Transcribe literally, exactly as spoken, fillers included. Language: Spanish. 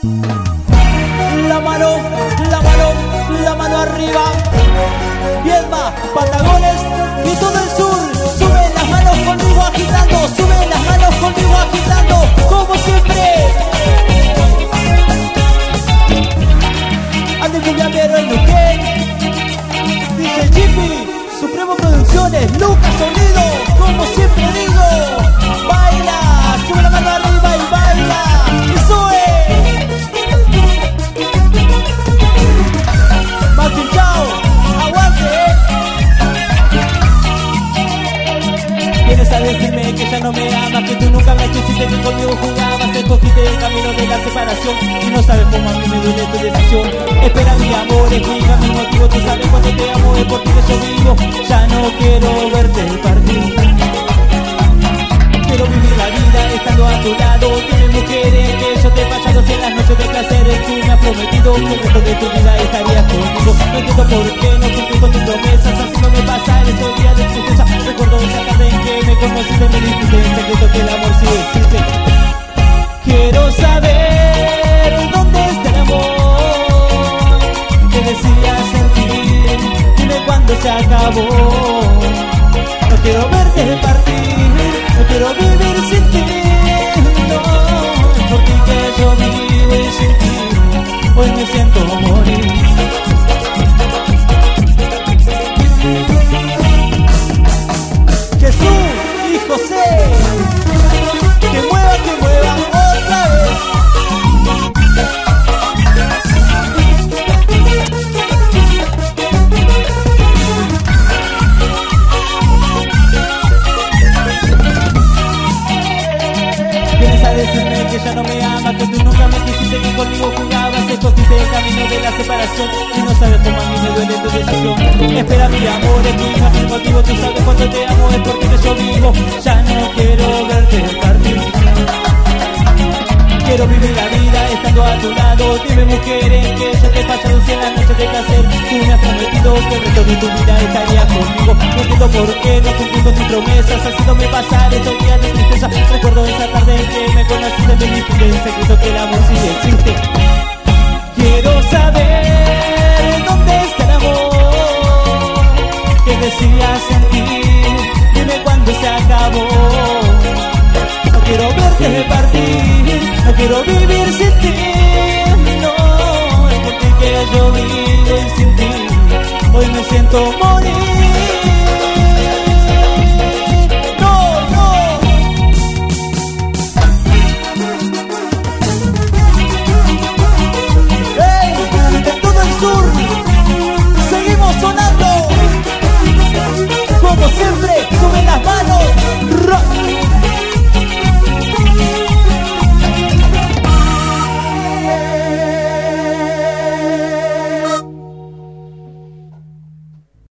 La mano, la mano, la mano arriba. Viedma, Patagones y todo el sur. Sube las manos conmigo agitando, sube las manos conmigo agitando, como siempre. Ande cumbiambero el Luquén, D J Jimmy, Supremo Producciones, Lucas Sonido, como siempre digo. Baila, sube la mano arriba y baila. ¡Eso es! Martín, chao, aguante. Vienes a decirme que ya no me amas, que tú nunca me quisiste, que conmigo jugabas, escogiste el camino de la separación y no sabes cómo a mí me duele tu decisión. Espera mi amor, explica mi motivo, tú sabes cuando te amo, es por ti que yo vivo. Ya no quiero verte partir, quiero vivir la vida estando a tu lado. Dime mujeres que yo te he fallado, si en las noches de placer tú me has prometido que el resto de tu vida estarías conmigo. No entiendo por qué no cumplí con tus promesas, así no me pasa en estos días de tristeza. Recuerdo esa tarde en que me conociste, me dijiste en secreto que el amor sí existe. Quiero saber dónde está el amor que decías sentir, dime cuándo se acabó. No quiero verte partir, no quiero vivir sin ti, no, es por ti que yo vivo y sin ti hoy me siento morir. Jesús y José, que mueva, que mueva otra vez. Vienes a decirme que ya no me amas, que tú nunca me quisiste, que conmigo jugabas, escogiste el camino de la separación y no sabes cómo a mí me duele tu decisión. Espera mi amor, explica mi motivo, tú sabes cuando te amo, es porque que yo vivo. Ya no quiero verte partir, quiero vivir la vida estando a tu lado. Dime mujeres que yo te he fallado, si en las noches de placer tú me has prometido que el resto de tu vida estarías conmigo. No entiendo por qué no cumplí con tus promesas, haciéndome pasar estos días